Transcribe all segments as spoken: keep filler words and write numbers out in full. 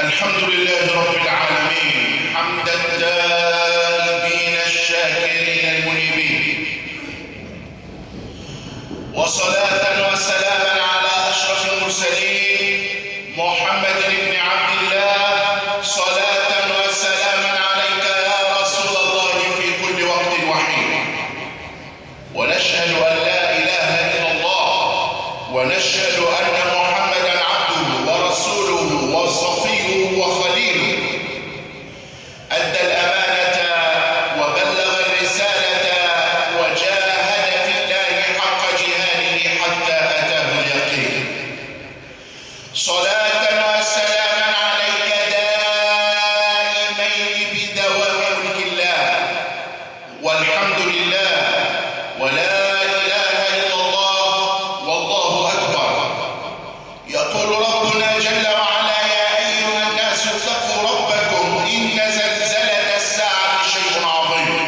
الحمد لله رب العالمين حمد الدائبين الشاكرين المنيبين، وصلاة وسلاما على أشرف المرسلين محمد بن عبد الله. صلاة وسلاما عليك يا رسول الله في كل وقت وحين، ونشهد أن لا إله إلا الله، ونشهد أن محمدا عبده ورسوله وصفيه وخليله، أدى الأمانة وبلغ الرسالة وجاهد في الله حق جهاده حتى أتاه اليقين. صلاة وسلاما عليك دائمين بدوام ملك الله، والحمد لله، ولا إله إلا الله، والله أكبر. يقول ربنا جل وعلا: يا أيها الناس اتقوا ربكم إن زلزلة الساعة شيء عظيم.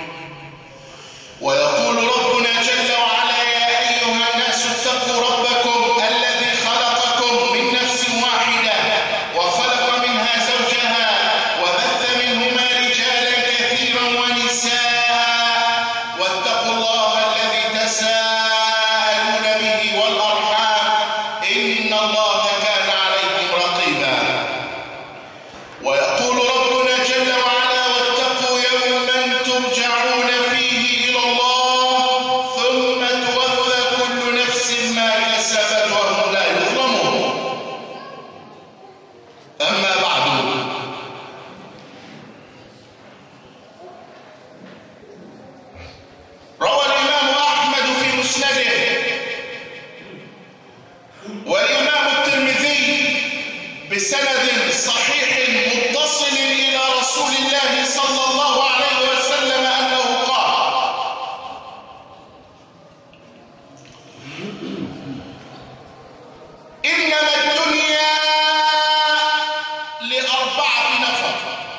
ويقول ربنا جل وعلا: يا أيها الناس اتقوا ربكم الذي خلقكم من نفس واحدة وخلق منها زوجها وبث منهما رجالا كثيرا ونساء، واتقوا الله الذي تساءلون به والأرحام إن الله كان عليكم رقيبا. ويقول ربنا جل وعلا: واتقوا يوما ترجعون فيه إلى الله ثم توفى كل نفس ما كسبت وهم لا يظلمون. أما بعد، روى الإمام أحمد في مسنده، والإمام الترمذي بسند صحيح متصل إلى رسول الله صلى الله عليه وسلم أنه قال: إنما الدنيا لأربعة نفر: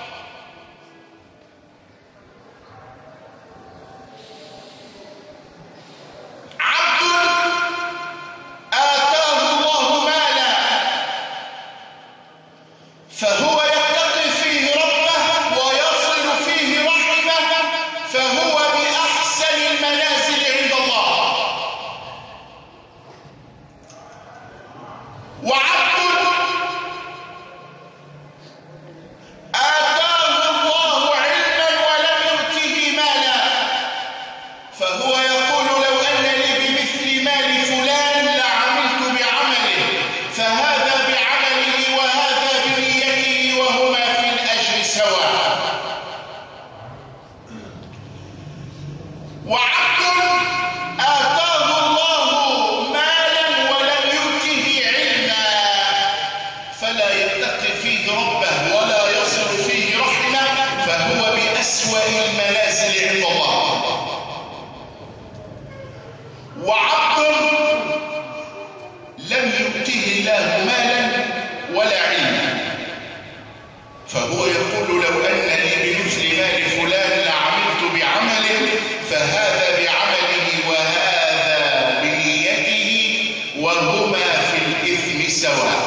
عبد آتاه الله مالا فهو يتقي فيه ربه ويصل فيه رحمه فهو بأحسن المنازل عند الله. وعبد آتاه الله علما ولم يؤته مالا فهو يقول: لو أن لي بمثل مال فلان لعملت بعمله، فهذا بعمله وهذا بنيته وهما في الأجر سواء. وعبد آتاه الله مالا ولم يؤته علما فلا يتقي فيه ربه ولا يصل فيه رحمه فهو بأسوأ المنازل عند الله. وعبد لم يؤته الله مالا ولا علما فهو يقول: لو أن لي بمثل مال فلان لعملت بعمله، فهذا بعمله وهذا بنيته وهما في الإثم سواء.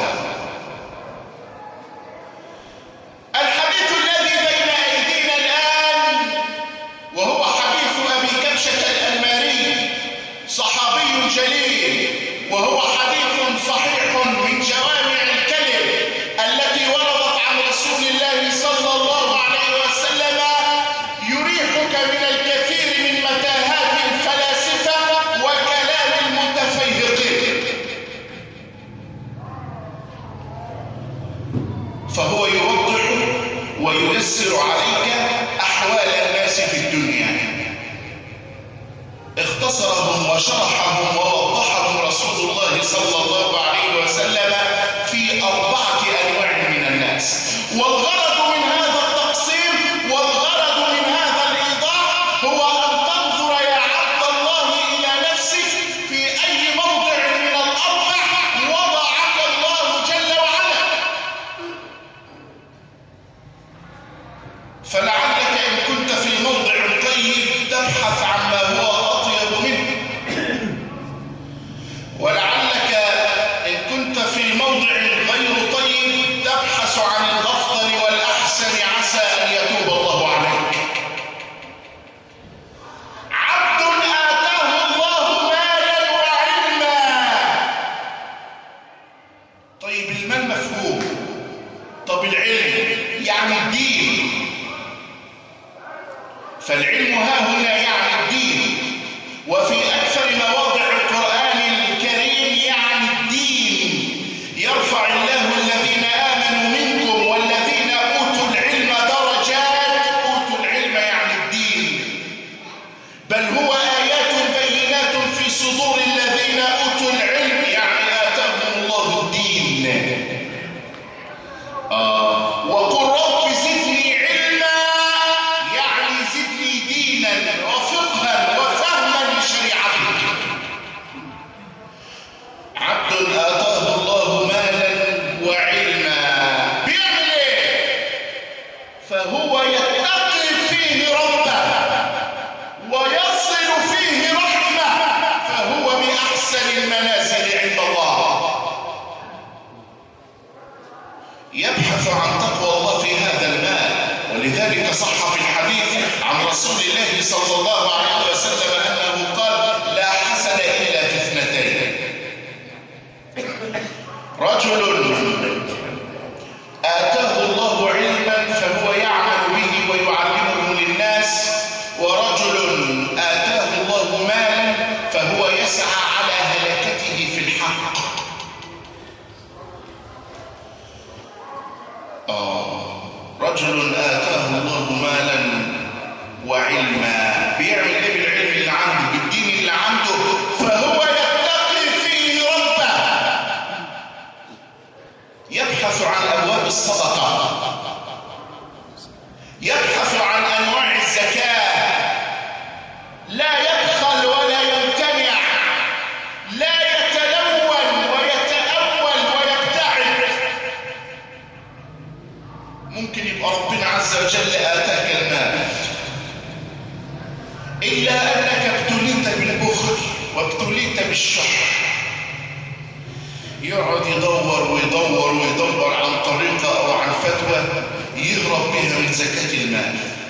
الحديث الذي بين أيدينا الآن وهو حديث أبي كبشة الأنماري، صحابي جليل، وهو حديث صحيح من جوامع الكلم التي وردت عن رسول الله صلى الله عليه وسلم، يريحك من الكثير من متاهات الفلاسفة وكلام المتفيهقين. فهو يوضح وييسر عليك أحوال الناس في الدنيا. اختصرهم وشرحهم ووضحهم رسول الله صلى الله عليه وسلم في أربعة أنواع من الناس. والغرض من هذا التقسيم والغرض من هذا الإيضاح هو أن تنظر يا عبد الله إلى نفسك في أي موضع من الأربع وضعك الله جل وعلا، فلعلك إن كنت في موضع طيب تبحث عما هو أطيب منه، ولعلك إن كنت في موضع غير طيب تبحث عن المال مفهوم. طب العلم يعني الدين، فالعلم ها هنا يعني الدين، وفي أكثر مواضع القرآن الكريم يعني الدين. يرفع الله الذين آمنوا منكم والذين أوتوا العلم درجات. أوتوا العلم يعني الدين، بل هو آيات بينات في صدور الذين أوتوا العلم، يعني آتاهم الله الدين. آه. وقل رب زدني علما، يعني زدني دينا وفقها وفهما لشريعتك. عبد آتاه الله مالا وعلما، بيعمل ايه؟ فهو يتقي فيه ربه ويصل فيه رحمه، فهو بأحسن المنازل عند الله. يبحث عن تقوى الله في هذا المال، ولذلك صح في الحديث عن رسول الله صلى الله عليه وسلم أنه قال: لا حسد إلا في اثنتين، رجل آتاه الله علما فهو يعمل به ويعلمه للناس، ورجل آتاه الله مالا فهو يسعى على هلكته في الحق. آه. رجل آتاه الله مالا وعلما، بيعمل ايه بالعلم اللي عنده، بالدين اللي عنده؟ فهو يتقي فيه ربه، يبحث عن أبواب الصدقة، يبحث عن أنواع الزكاة، لا يبخل ولا يمتنع، لا يتلون ويتأول ويبتعد. ممكن يبقى ربنا عز وجل آتاك المال، إلا أنك ابتليت بالبخل وابتليت بالشح. يقعد يدور ويدور ويدور عن طريقة أو عن فتوى يهرب بها من زكاة المال،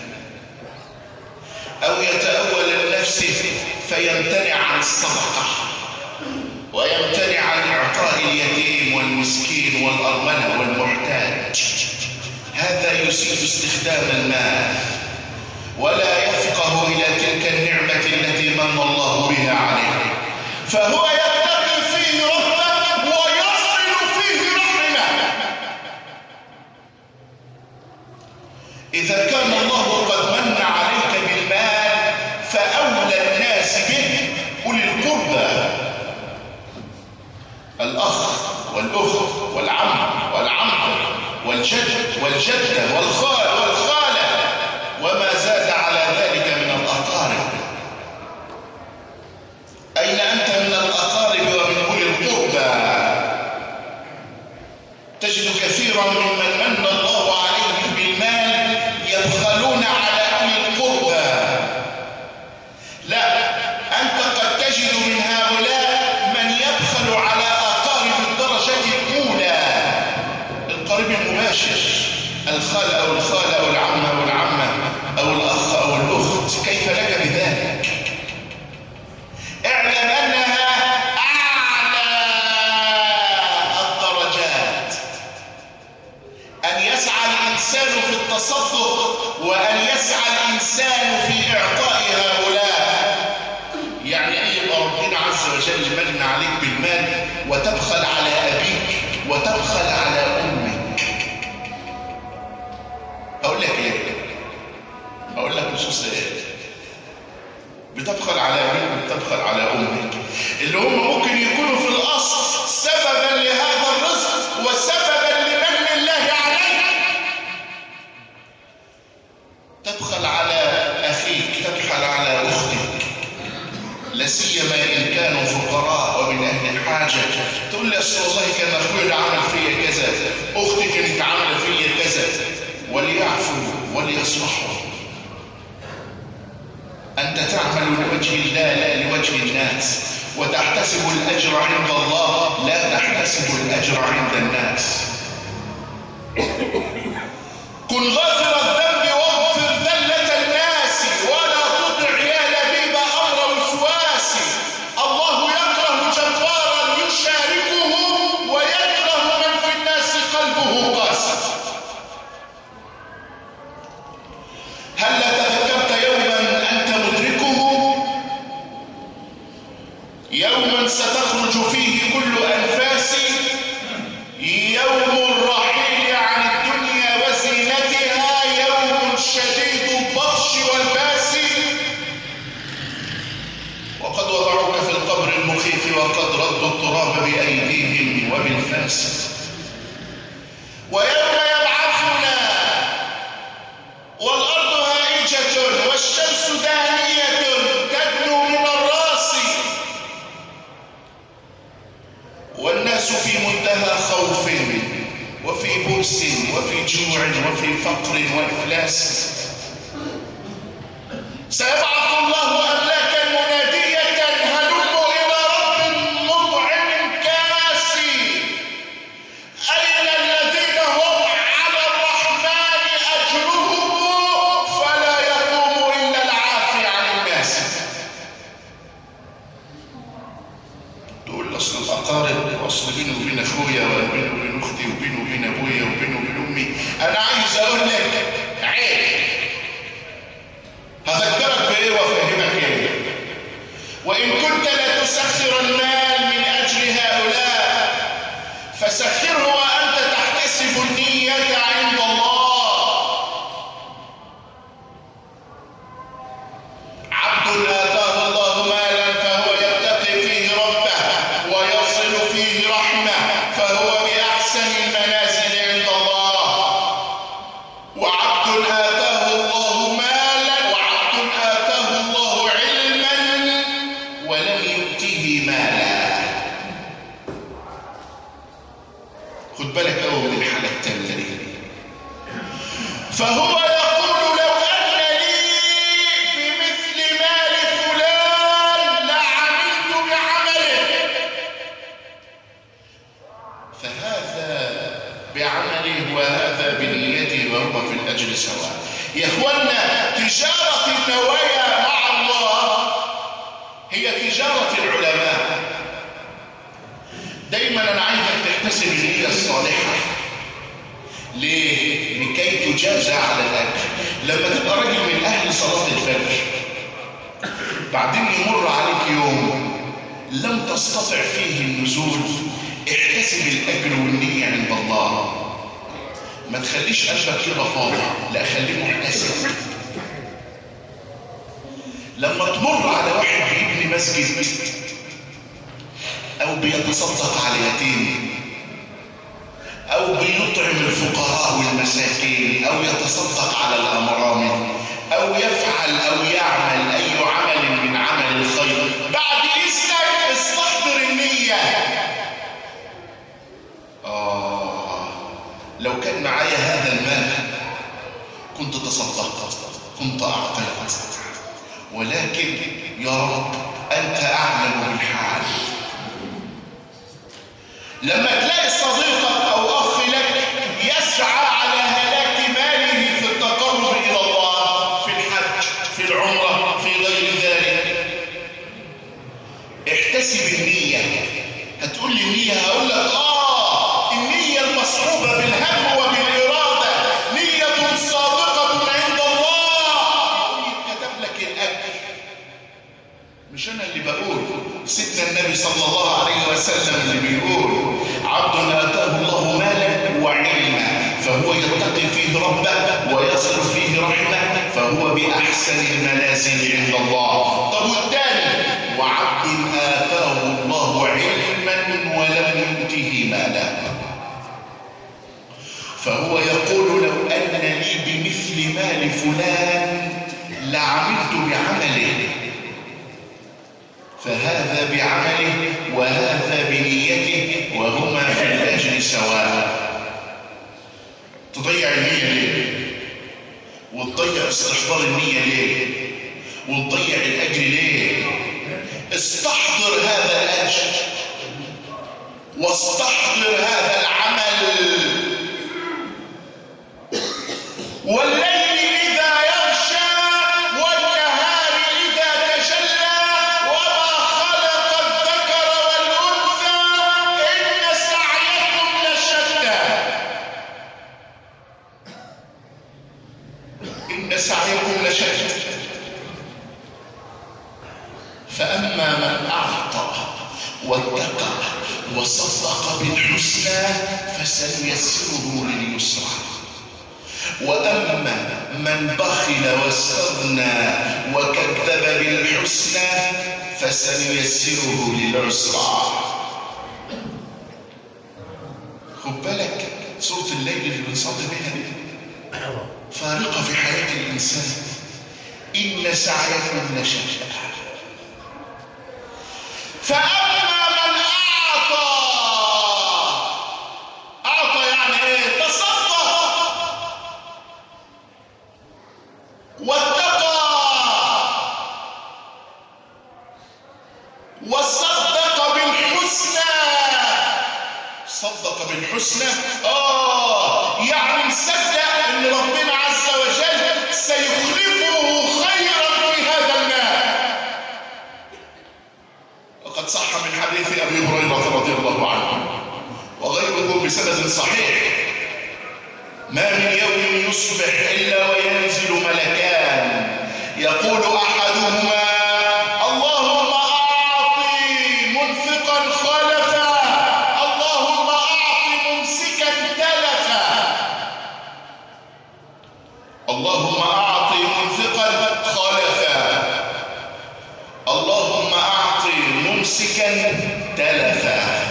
أو يتأول لنفسه فيمتنع عن الصدقة ويمتنع عن إعطاء اليتيم والمسكين والأرملة والمحتاج. هذا يسيء استخدام المال ولا يفقه إلى تلك النعمة التي من الله بها عليه، فهو يتقي فيه ربه ويصل فيه رحمه. إذا كان الله قد من عليك بالمال فأولى الناس به أولي القربى، الأخ والأخت والعم والعم والجد والجدة والخال والخالة وما زاد على ذلك من الأقارب. أين أنت من الأقارب ومن أولي القربى؟ تجد كثيرا ممن من الله عليهم بالمال يبخلون على أولي القربى. لا، أنت قد تجد من هؤلاء من يبخل على أقارب الدرجة الأولى، القريب المباشر، الخال أو الخالة أو العم أو العمة أو الأخ أو الأخت. كيف لك بذلك؟ اعلم أنها أعلى الدرجات، أن يسعى الإنسان في التصدق وأن يسعى الإنسان في إعطاء هؤلاء. يعني أن يبقى ربنا عز وجل من عليك بالمال وتبخل على أبيك وتبخل على أمك. أقول لك إيه؟ أقول لك نصوص إيه؟ بتبخل على أبيك وبتبخل على أمك، اللي هم ممكن يكونوا في الأصل سببا لهذا الرزق وسببا لمن الله عليك. تبخل على أخيك، تبخل على أختك، لا سيما إن كانوا فقراء ومن أهل الحاجة. تقول لي أصل والله كان أخوي عمل فيا كذا، أختي كانت عاملة فيا كذا. وليعفوا وليصلحوا. أنت تعمل لوجه الله لا لوجه الناس، وتحتسب الأجر عند الله لا تحتسب الأجر عند الناس. كن غافر الذنب واغفر ذلة الناس ولا تطع يا لبيب أمر وسواس. الله يكره جبارا يشاركه ويكره من في الناس نبوه قاسي. هل تذكرت يوما أنت مدركه؟ يوما ستخرج فيه كل أنفاس، يوم الرحيل عن الدنيا وزينتها، يوم شديد البطش والباس. وقد وضعوك في القبر المخيف وقد ردوا التراب بأيديهم وبالفاس. ويوم يبعثنا والأرض هائجة والشمس دانية تدنو من الراس، والناس في منتهى خوف وفي بؤس وفي جوع وفي فقر وإفلاس. سيبعث الله أملاكا منادية هلموا إلى رب مطعم كاسي، أين الذين هم على الرحمن أجرهم فلا يقوم إلا العافي عن الناس. تقول أصل الأقارب وأصل بيني وبين أخويا وبيني وبين أختي وبيني وبين أبويا وبيني وبين أمي. أنا عايز أقول لك عيب، هذكرك بإيه وأفهمك إيه. وإن كنت لا تسخر المال من أجل هؤلاء فسخره وأنت تحتسب النية عند الله. عبد آتاه الله مالا فهو يتقي فيه ربه ويصل فيه رحمه فهو بأحسن المنازل عند الله. وعبد آتاه الله مالا وعبد آتاه الله علما ولم يؤته مالا. خد بالك أول من الحالة التالية دي. فهو يقول لو أن لي بمثل مال فلان لعملت بعمله، فهذا بعمله وهذا بنيته وهو في الأجر سواء. يا إخوانا، تجارة النوايا مع الله هي تجارة العلماء. دايما أنا عايزك تحتسب النية الصالحة. ليه؟ لكي تجازى على الأجر. لما تبقى راجل من أهل صلاة الفجر بعدين يمر عليك يوم لم تستطع فيه النزول، احتسب الأجر والنية عند الله. ما تخليش قلبك كده فاضي، لا خليه محتسب. لما تمر على واحد بيبني مسجد أو بيتصدق على يتيم أو بيطعم الفقراء والمساكين أو يتصدق على الأمرامل أو يفعل أو يعمل أي عمل من عمل الخير، بعد إذنك استحضر النية. آه لو كان معايا هذا المال كنت تصدقت، كنت أعطيت، ولكن يا رب أنت أعلم بالحال. لما تلاقي صديقك أو أخ لك يسعى على هلاك ماله في التقرب إلى الله، في الحج، في العمرة، في غير ذلك، احتسب النية. هتقول لي النية، هقول لك آه النية المصحوبة بالهم وبالإرادة نية صادقة عند الله يتكتب لك الأجر. مش أنا اللي بقول، سيدنا النبي صلى الله عليه وسلم اللي بيقول عبد آتاه الله مالا وعلما فهو يتقي فيه ربه ويصل فيه رحمه فهو بأحسن المنازل عند الله. طب والثاني وعبد آتاه الله علما ولم يؤته مالا فهو يقول لو أن لي بمثل مال فلان لعملت بعمله، فهذا بعمله وهذا بنيته وهما في الأجر سواء. تضيع النية ليه؟ وتضيع استحضار النية ليه؟ وتضيع الأجر ليه؟ استحضر هذا الأجر واستحضر هذا العمل. والليل إذا يغشى والنهار إذا تجلى وما خلق الذكر والأنثى إن سعيكم لشتى. أشد. فأما من أعطى واتقى وصدق بالحسنى فسنيسره لليسرى، وأما من بخل واستغنى وكذب بالحسنى فسنيسره للعسرى. خد بالك سورة الليل اللي بنصلي بيها دي فارقة في حياة الإنسان. إن سعيكم لشتى. فأما من أعطى، أعطى يعني إيه؟ تصدق واتقى وصدق بالحسنى. صدق بالحسنى آه يعني مصدق إن ربنا عز وجل سيخلفه خيرا في هذا المال. وقد صح من حديث أبي هريرة رضي الله عنه وغيره بسند صحيح: ما من يوم يصبح إلا وينزل ملكان يقول أحدهما اللهم أعطي منفقا خلفا، اللهم أعطي ممسكا تلفا. اللهم أعطي منفقا خلفا، اللهم أعطي ممسكا تلفا.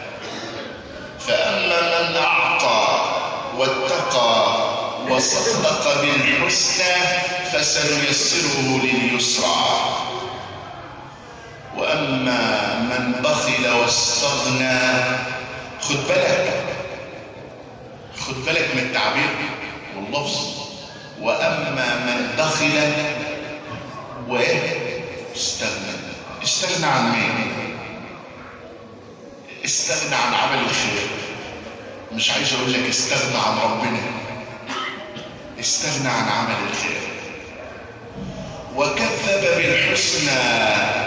فأما من أعطى واتقى وصدق بالحسنى فسنيسره لليسرى، وأما من بخل واستغنى. خد بالك خد بالك من التعبير واللفظ. وأما من بخل واستغنى، استغنى عن مين؟ استغنى عن عمل الخير. مش عايز اقول لك استغنى عن ربنا، استغنى عن عمل الخير. وكذب بالحسنى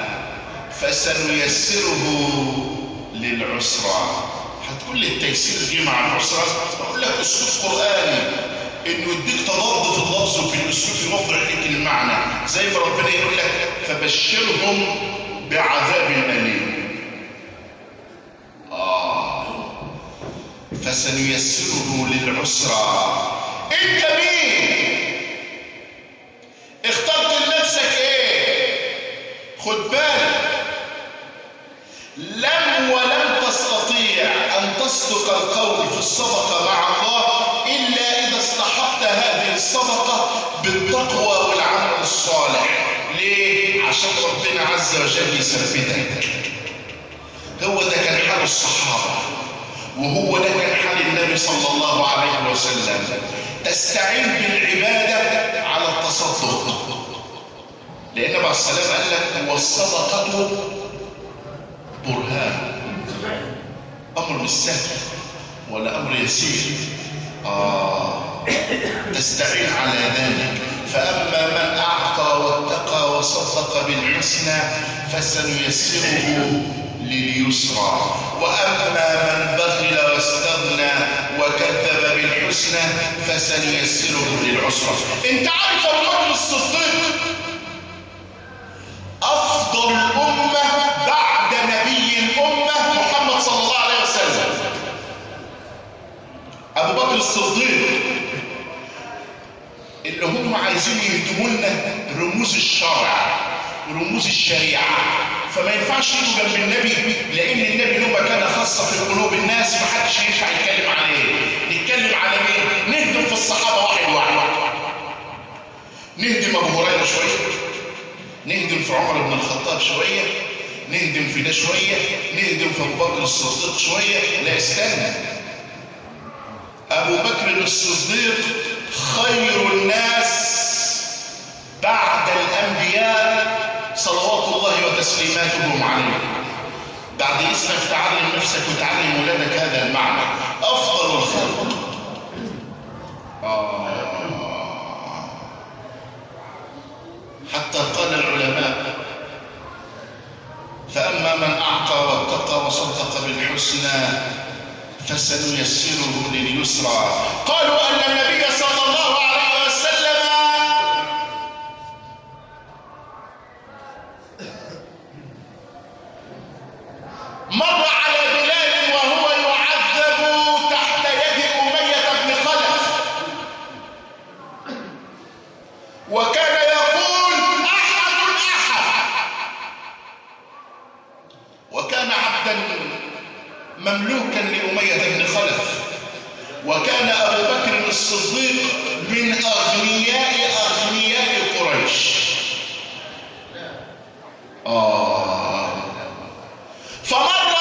فسنيسره للعسرى. هتقول لي التيسير جه مع العسرى؟ بقول لك اسلوب قراني انه يديك تضاد في اللفظ وفي الاسلوب يوضح لك المعنى، زي ما ربنا يقول لك فبشرهم بعذاب اليم. آه فسنيسره للعسرى. انت مين؟ اخترت لنفسك ايه؟ خد بالك، لم ولم تستطيع ان تصدق القول في الصدقه مع الله الا اذا استحقت هذه الصدقه بالتقوى والعمل الصالح. ليه؟ عشان ربنا عز وجل يثبتك. هو ده كان حال الصحابه، وهو ده كان حال النبي صلى الله عليه وسلم. تستعين بالعباده على التصدق، لان بعد السلام قال لك والصدقه برهان. امر مش سهل ولا امر يسير. اه تستعين على ذلك. فاما من اعطى واتقى وصدق بالحسنى فسنيسره لليسرى، واما من بخل واستغنى وكذب بالحسنى فسنيسره للعسرى. انت عارف ابو بكر الصديق افضل الامه بعد نبي الامه محمد صلى الله عليه وسلم. ابو بكر الصديق اللي هم عايزين يهدموا لنا رموز الشرع ورموز الشريعه، فما ينفعش يجوا جنب النبي، لان النبي له مكانه خاصه في قلوب الناس ما حدش ينفع يتكلم عليه. نتكلم على مين؟ نهدم في الصحابه واحد واحد. نهدم ابو هريره شويه، نهدم في عمر بن الخطاب شويه، نهدم في ده شويه، نهدم في ابو بكر الصديق شويه. لا استنى، ابو بكر الصديق خير الناس بعد الانبياء صلوات الله وتسليماتهم عليه. بعد اسمك تعلم نفسك وتعلم ولادك هذا المعنى. افضل الخلق. آه. حتى قال العلماء فاما من اعطى واتقى وصدق بالحسنى فسنيسره لليسرى. قالوا ان النبي صلى الله عليه وسلم أبو بكر الصديق من أغنياء أغنياء قريش. آه فمر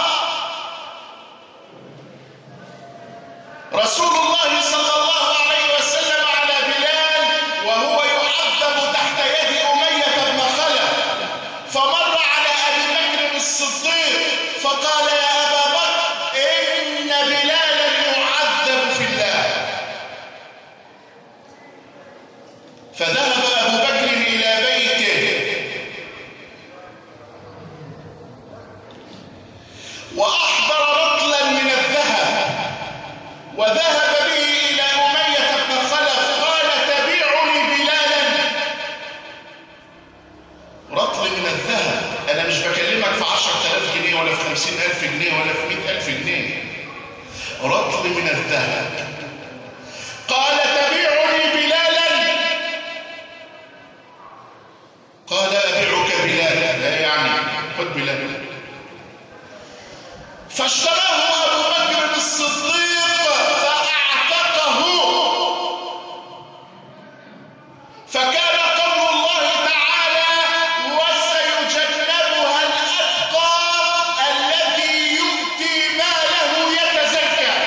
رسول الله صلى الله عليه وسلم على بلال وهو يعذب تحت يد أمية بن خلف، فمر على أبي بكر الصديق فقال يا أبا بكر إن بلالا يعذب في الله. فذهب أبو بكر إلى بيته وأحضر رطلا من الذهب وذهب به إلى أمية بن خلف قال تبيعني بلالا. رطل من الذهب، أنا مش بكلمك في عشرة آلاف جنيه ولا في خمسين ألف جنيه ولا في مئة ألف جنيه، رطل من الذهب. قال تبيعني بلالا. قال أبيعك بلالا، لا يعني خذ بلالا. فاشتراه أبو بكر الصديق فأعتقه. فكان قول الله تعالى وسيجنبها الأتقى الذي يؤتي ماله يتزكى.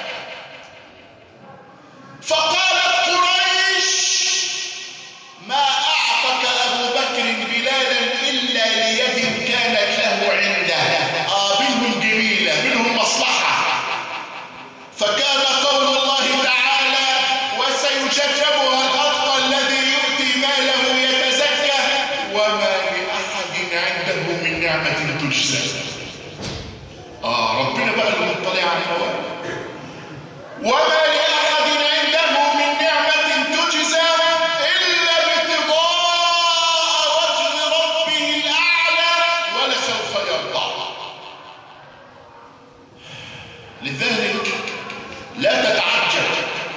فقالت قريش ما أعتق أبو بكر بلالا إلا ليد كانت له عنده. آه منهم جميلة منهم مصلحة. فكان قول الله تعالى وسيجنبها الأتقى الذي يؤتي ماله يتزكى وما لأحد عنده من نعمة تجزى. آه ربنا بقى المطلع على النواب. وما لأحد عنده من نعمة تجزى إلا ابتغاء وجه ربه الأعلى ولسوف يرضى. لذلك لا تتعجب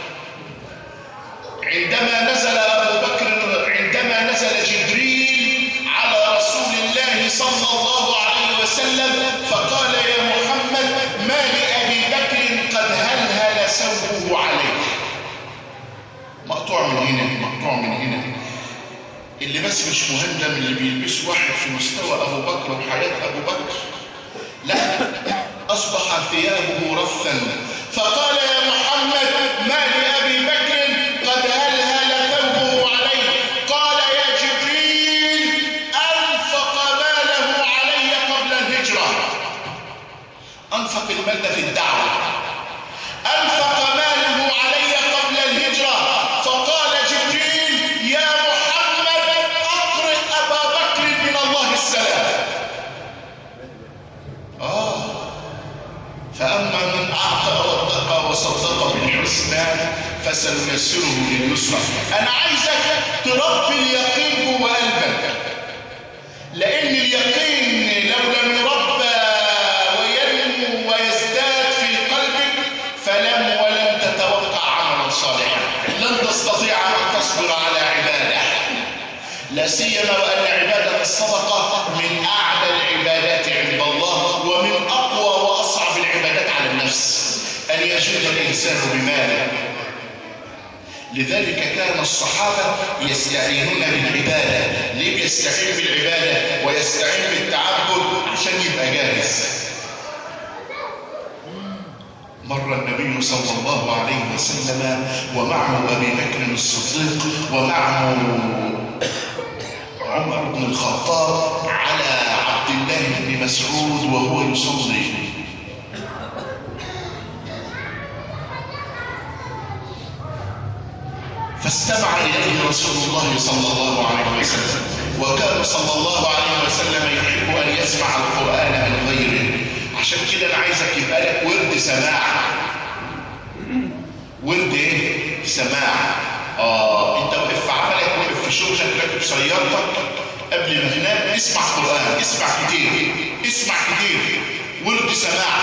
عندما نزل أبو بكر عندما نزل جبريل على رسول الله صلى الله عليه وسلم فقال يا محمد ما لأبي بكر قد هلهل ثوبه عليه. مقطوع من هنا مقطوع من هنا. اللي بس مش مهندم اللي بيلبسه واحد في مستوى أبو بكر وحياة أبو بكر، لا أصبح ثيابه رثا. فقال يا محمد ما لأبي بكر قد هلهل ثوبه عليه. قال يا جبريل أنفق ماله علي قبل الهجرة. أنفق المال في الدعوة. أنفق ماله علي قبل الهجرة. فقال جبريل يا محمد أقرئ أبا بكر من الله السلام. آه فأما من أعطى واتقى وصدق بالحسنى فسنيسره لليسرى. أنا عايزك تربي اليقين جوه قلبك، لأن اليقين لو لم يربى وينمو ويزداد في قلبك فلم ولن تتوقع عملا صالحا. لن تستطيع أن تصبر على عبادة، لا سيما وأن عبادة الصدقة من أعلى العبادات عند الله ومن أقوى وأصعب العبادات على النفس، أن يجد الإنسان بماله. لذلك كان الصحابة يستعينون بالعبادة. ليه يستعين بالعبادة ويستعين بالتعبد؟ عشان يبقى جاهز. مر النبي صلى الله عليه وسلم ومعه أبي بكر الصديق ومعه عمر بن الخطاب على عبد الله بن مسعود وهو يصلي. فاستمع إليه رسول الله صلى الله عليه وسلم، وكان صلى الله عليه وسلم يحب أن يسمع القرآن من غيره. عشان كده أنا عايزك يبقى لك ورد سماع. ورد إيه؟ سماع. آه أنت واقف في عملك، واقف في شغلك، راكب سيارتك، قبل ما تنام اسمع قرآن، اسمع كتير، اسمع كتير. ورد سماع.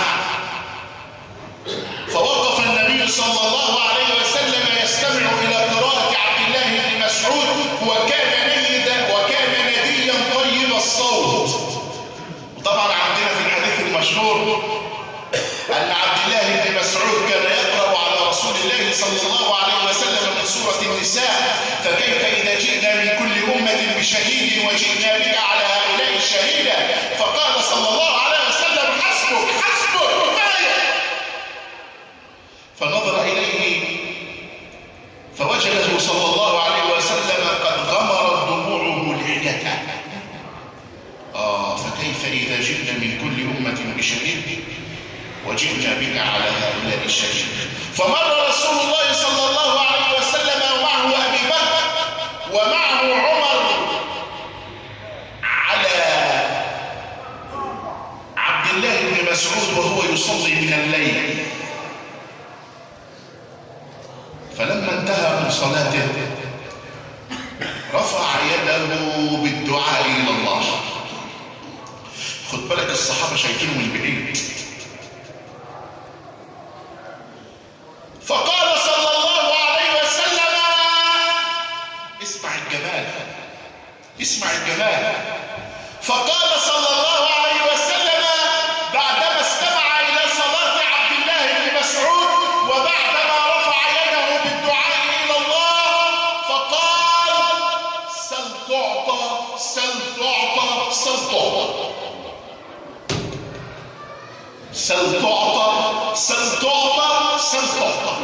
فوقف النبي صلى الله عليه وسلم يستمع إلى قراءة عبد الله بن مسعود وكان نيدا وكان نديا طيب الصوت. وطبعا عندنا في الحديث المشهور أن عبد الله بن مسعود كان يقرأ على رسول الله الله صلى الله عليه وسلم من سورة النساء: فكيف إذا جئنا من كل أمة بشهيد وجئنا بك على هؤلاء شهيدا. فقال صلى الله عليه وسلم: حسبك حسبك كفاية. فنظر إليه فوجده صلى الله عليه وسلم قد غمرت دموعه لحيته. آه فكيف إذا جئنا من كل أمة بشهيد وجئنا بك على هؤلاء الشهيد. فمر رسول الله صلى الله عليه وسلم ومعه أبي بكر ومعه عمر على عبد الله بن مسعود وهو يصلي من الليل. فلما انتهى من صلاته رفع يده بالدعاء إلى الله. خد بالك الصحابة شايفينه من بعيد. فقال صلى الله عليه وسلم: اسمع الجمال اسمع الجمال. فقال صلى الله عليه وسلم بعدما استمع إلى صلاة عبد الله بن مسعود وبعدما رفع يده بالدعاء إلى الله، فقال: سل تعطى سل تعطى سل تعطى سل تعطى سل تعطى سل تعطى.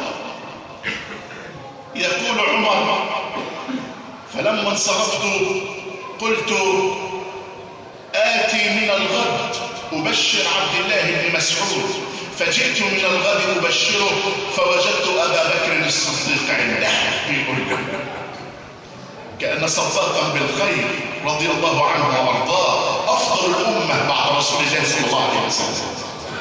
يقول عمر: فلما انصرفت قلت: آتي من الغد أبشر عبد الله بن مسعود. فجئت من الغد أبشره فوجدت أبا بكر الصديق عنده يقول له كأن صداقا بالخير رضي الله عنه وأرضاه، أفضل الأمة بعد رسول الله صلى الله عليه وسلم.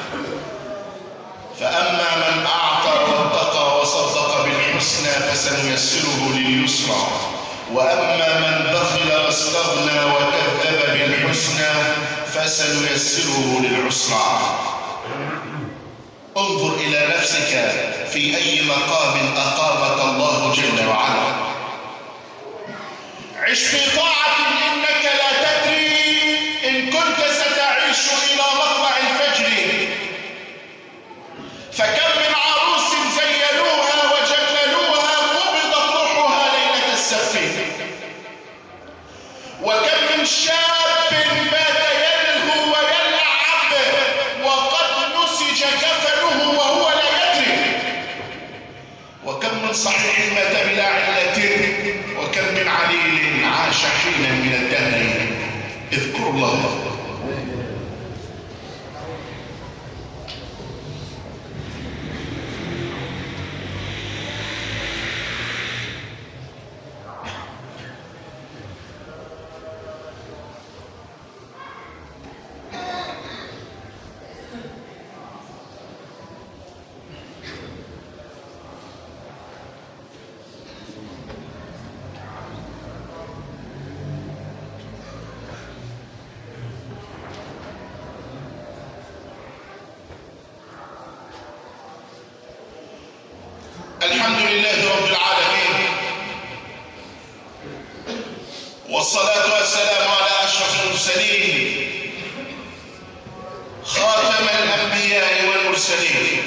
فأما من أعطى واتقى وصدق بالحسنى فسنيسره لليسرى، وأما من بخل واستغنى وكذب بالحسنى فسنيسره للعسرى. انظر إلى نفسك في أي مقام أقامك الله جل وعلا. عش في طاعة إنك لا تدري إن كنت ستعيش إلى مطلع الفجر. فكم من عروس زينوها وجملوها قبضت روحها ليلة السف. وكم من شاب بات يلهو ويلعب وقد نسج كفنه وهو لا يدري. وكم من صحيح مات بلا علة، وكم من عليل عاش حينا من الدهر. اذكروا الله. الحمد لله رب العالمين، والصلاة والسلام على أشرف المرسلين خاتم الأنبياء والمرسلين.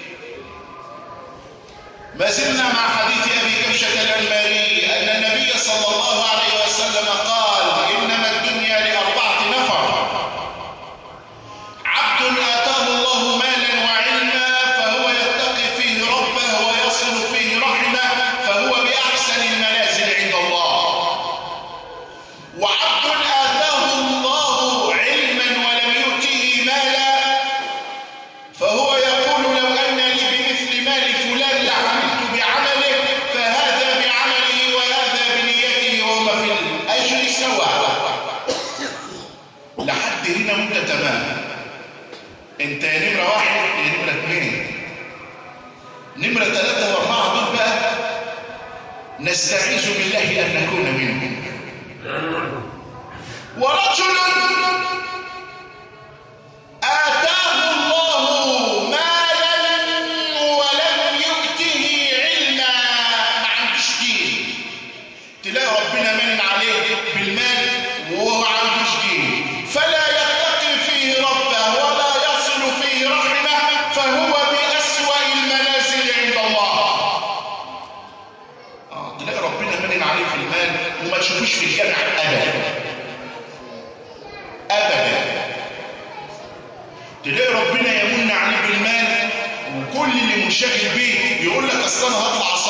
ما زلنا مع حديث أبي كبشة الأنماري أن النبي صلى الله عليه وسلم قال: إنما الدنيا لأربعة نفر: عبد آتاه الله مالا وعلما فهو يتقي فيه ربه ويصل فيه رحمه فهو بأحسن المنازل عند الله. وعبد آتاه الله علما ولم يؤته مالا فهو يقول: لو أن لي بمثل مال فلان لعملت بعمله فهذا بعمله وهذا بنيته وهما في الأجر سواء. لحد هنا مدة تمام. انت يا نمرة واحد يا نمرة اثنين، نمرة ثلاثة واربعة دول بقى نستعيذ بالله أن نكون منهم. ورجل آتاه الله مالا ولم يؤته علما. ما عندوش دين، تلاقي ربنا منن عليه بالمال وهو عندوش دين، فلا يتقي فيه ربه ولا يصل فيه رحمه فهو بأسوأ المنازل عند الله.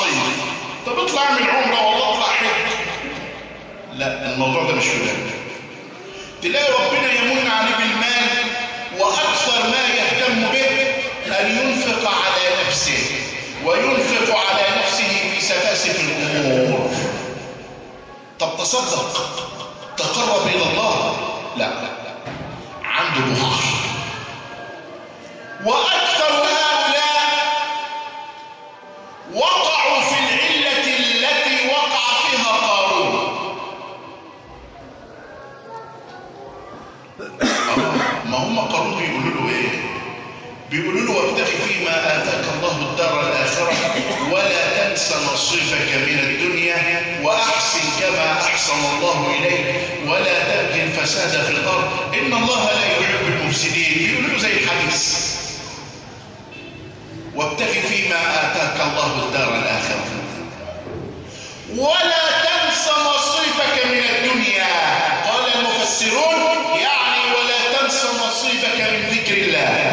صلي. طب اطلع اعمل عمره والله اطلع حج. لا، الموضوع ده مش في بالك. تلاقي ربنا يمن عليه بالمال، واكثر ما يهتم به ان ينفق على نفسه، وينفق على نفسه في سفاسف الامور. طب تصدق، تقرب الى الله، لا، عنده بخل. واكثر هؤلاء وقعوا في العله التي وقع فيها قارون. ما هم قارون بيقولوا له ايه؟ بيقولوا له وابتغ فيما آتاك الله الدار الآخرة ولا تنس نصيبك من الدنيا وأحسن كما أحسن الله إليك ولا تبغي الفساد في الأرض إن الله لا يحب المفسدين. بيقولوا له زي الحديث وابتغ فيما آتاك الله الدار الآخرة ولا تنس نصيبك من الدنيا. قال المفسرون يعني ولا تنس نصيبك من ذكر الله.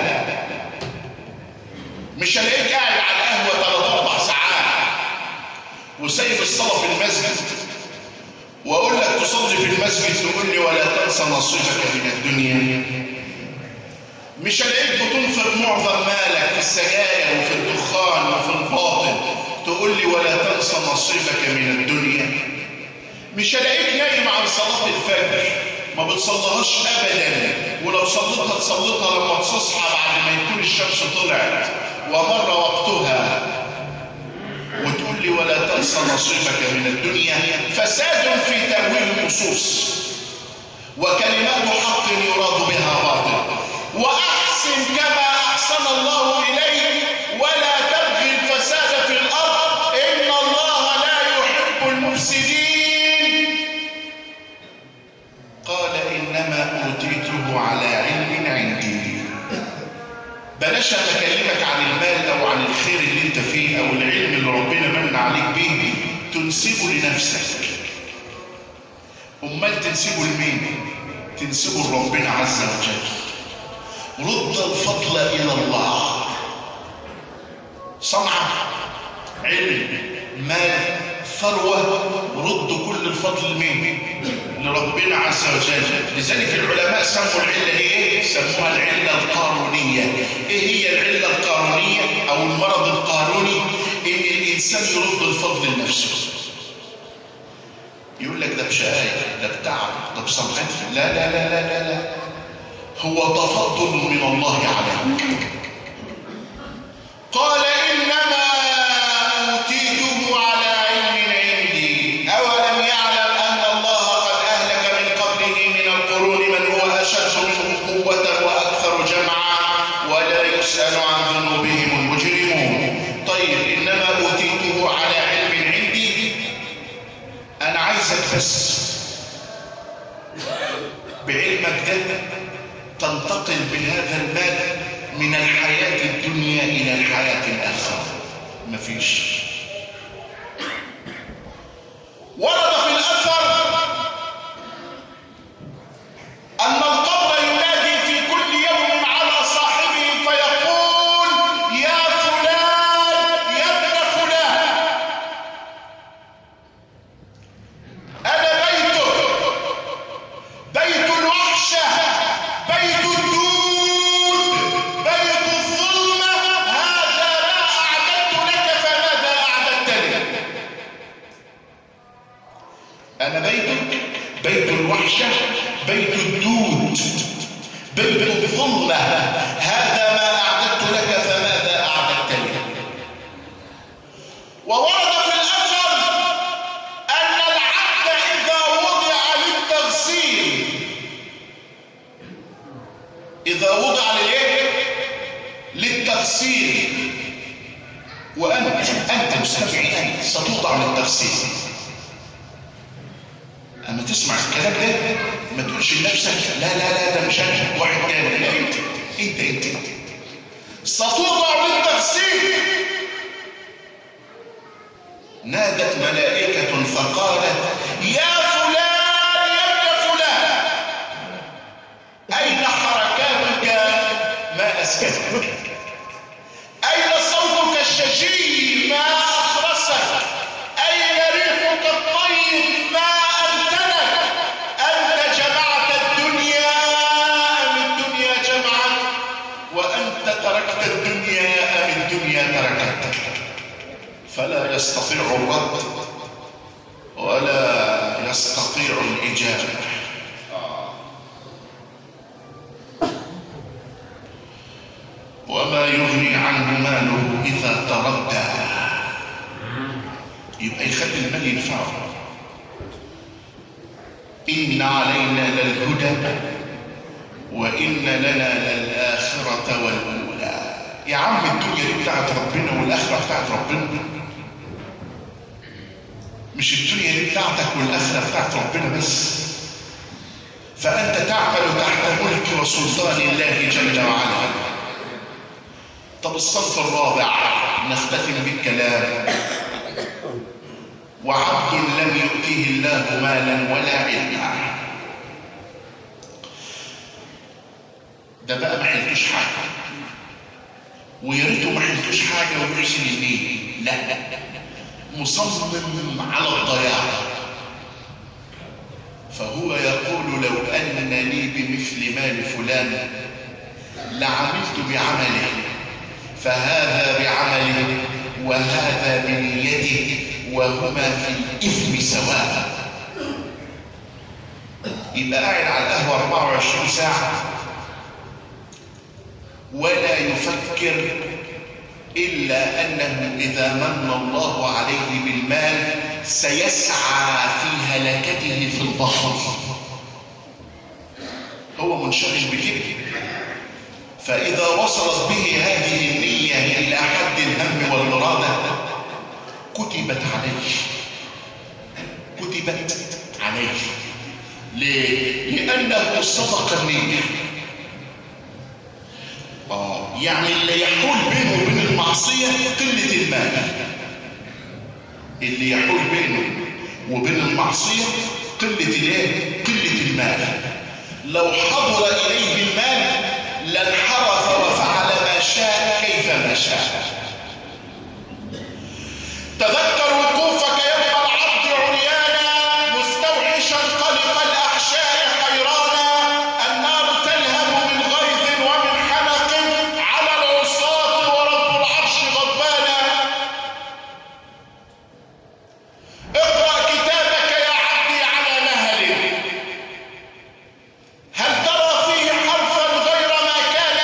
مش هلاقيك قاعد على القهوه ثلاث اربع ساعات وسايب الصلاه في المسجد واقول لك تصلي في المسجد تقول لي ولا تنسى نصيبك من الدنيا. مش هلاقيك بتنفق معظم مالك في السجاير وفي الدخان وفي الباطل تقول لي ولا تنسى نصيبك من الدنيا. مش هلاقيك نايم عن صلاه الفجر ما بتصليهاش ابدا، ولو صليتها تصليتها لما تصحى بعد ما يكون الشمس طلعت ومر وقتها، وتقول لي ولا تنسى نصيبك من الدنيا. فساد في تأويل النصوص، وكلمات حق يراد بها باطل. وأحسن كما أحسن الله إليك ولا تبغي الفساد في الأرض إن الله لا يحب المفسدين. قال إنما أوتيته على علم عندي. بلاش أكلمك عن المال أو عن الخير اللي انت فيه أو العلم اللي ربنا من عليك به تنسبه لنفسك. أمال تنسبه لمين؟ تنسبه لربنا عز وجل. رد الفضل إلى الله. صنعة، علم، مال، ثروة، رد كل الفضل لمين؟ لربنا عز وجل. لذلك العلماء سموا العلة ايه؟ سموها العلة القارونية. ايه هي العلة القارونية او المرض القاروني؟ ان الانسان يرد الفضل لنفسه. يقول لك ده بشقاية، ده بتعب، ده بصنعتي. لا لا لا لا لا لا، هو تفضل من الله عليك. قال انما اوتيته على علم عندي اولم يعلم ان الله قد اهلك من قبله من القرون من هو اشد منه قوة واكثر جمعا ولا يسأل عن ذنوبهم المجرمون. طيب انما اوتيته على علم عندي، انا عايزك بس بعلمك ده تنتقل بهذا المال من الحياة الدنيا إلى الحياة الآخرة. مفيش. ورد في الأثر أن القبر ينادي في كل يوم على صاحبه فيقول يا فلان يا ابن فلان أنا بيتك، بيت الوحشة، بيت الدود، بيت الظلمة. هذا ما أعددت لك فماذا أعددت لي؟ أنا بيتك، بيت الوحشة، بيت الدود، بيت الظلمة. هذا ما أعددت لك فماذا أعددت لي؟ وورد في الأثر أن العبد إذا وضع للتغسيل، إذا وضع للإيه؟ للتغسيل، وأنت أنت مستمعين ستوضع للتغسيل. أما تسمع الكلام ده ما تقولش لنفسك لا لا لا ده مش أنا واحد تاني. لا، أنت أنت أنت أنت ستوضع للتغسيل. نادت ملائكة فقالت يا فلان يا ابن فلان أين حركاتك ما أسكتك؟ أين صوتك الشجي ما أخرسك؟ فلا يستطيع الرد ولا يستطيع الإجابة. وما يغني عنه ماله إذا تردى. يبقى يخلي المال ينفعه. إن علينا للهدى وإن لنا للآخرة والأولى. يا عم الدنيا دي بتاعت ربنا والآخرة بتاعت ربنا. مش الدنيا دي بتاعتك والآخرة بتاعت ربنا بس. فأنت تعمل تحت ملك وسلطان الله جل وعلا. طب الصنف الرابع نختتم بالكلام. وعبد لم يؤتيه الله مالا ولا علما. ده بقى ما حلتوش حاجه، ويا ريته ما حلتوش حاجه ويحسن النيه. لا لا مصمم على الضياع. فهو يقول لو ان لي بمثل مال فلان لعملت بعمله، فهذا بعمله وهذا بنيته وهما في الإثم سواء. يبقى قاعد على القهوة أربعة وعشرين ساعة ولا يفكر إلا أنه إذا من الله عليه بالمال سيسعى في هلكته في البحر. هو منشغل بكده. فإذا وصلت به هذه النية إلى حد الهم والإرادة كتبت عليه كتبت عليه ليه؟ لأنه صدق النية. آه يعني اللي يحول بينه وبين المعصية قلة المال. اللي يحول بينه وبين المعصية قلة الايه؟ قلة المال. لو حضر إليه المال لانحرف وفعل ما شاء كيف ما شاء. تذكر وقوفك يوم العرض عريانا مستوحشا قلق الأحشاء حيرانا. النار تلهب من غيظ ومن حنق على العصاة ورب العرش غضبانا. اقرأ كتابك يا عبدي على مهل. هل ترى فيه حرفا غير ما كان؟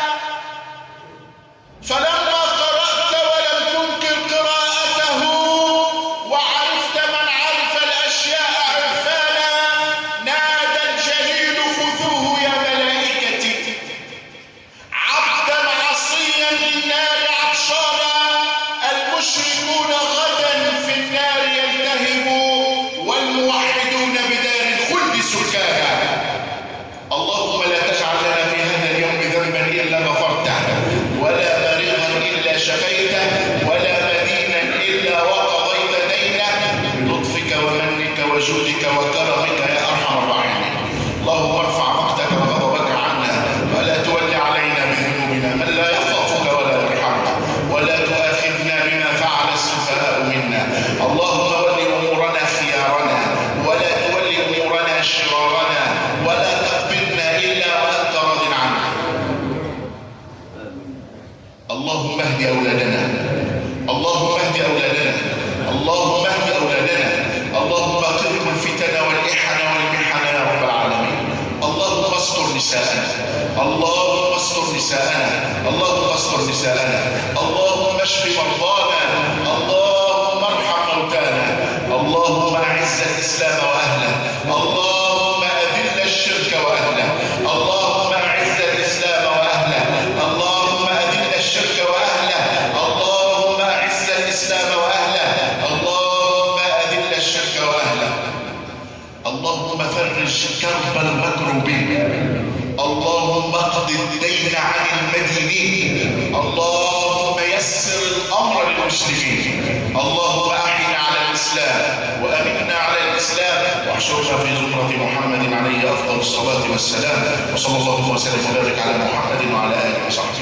فلما قرأت ولم تنكر قراءته وعرفت من عرف الأشياء عرفانا نادى الجليل خذوه يا ملائكتي. عبدا عصيا للنار عطشانا. المشركون غدا في النار يلتهبوا والموحدون بدار الخلد سكانا. اللهم لا تجعل لنا في هذا اليوم ذنبا إلا غفرته ولا مريضا إلا شفيته ولا مدينا إلا وقضيت دينه بلطفك ومنك وجودك وكرمك يا أرحم الراحمين. اللهم ارفع مقتك وغضبك عنا ولا تول علينا بذنوبنا من لا يخافك ولا يرحمنا ولا تؤاخذنا بما فعل السفهاء منا. اللهم ول أمورنا خيارنا ولا تول أمورنا شرارنا ولا تقبلنا إلا وأنت راض عنا. اللهم اهد أولادنا. اللهم اهد أولادنا. اللهم اهد أولادنا. اللهم قهم الفتن والإحن والمحن يا رب العالمين. اللهم استر نساءنا. اللهم استر نساءنا. اللهم استر نساءنا. اللهم اشف مرضانا. اللهم ارحم موتانا. اللهم أعز الإسلام وأهله. اللهم أذل الشرك وأهله. اللهم أعز الإسلام وأهله. اللهم أذل الشرك وأهله. اللهم أعز الإسلام وأهله. اللهم أذل الشرك وأهله. اللهم فرج كرب المكروبين. اللهم اقض الدين عن المدينين. اللهم يسر الأمر للمسلمين. اللهم أحينا على الإسلام وأمتنا على الإسلام واحشرنا في زمرة محمد عليه أفضل الصلاة والسلام. وصلى الله وسلم وبارك على محمد وعلى آله وصحبه.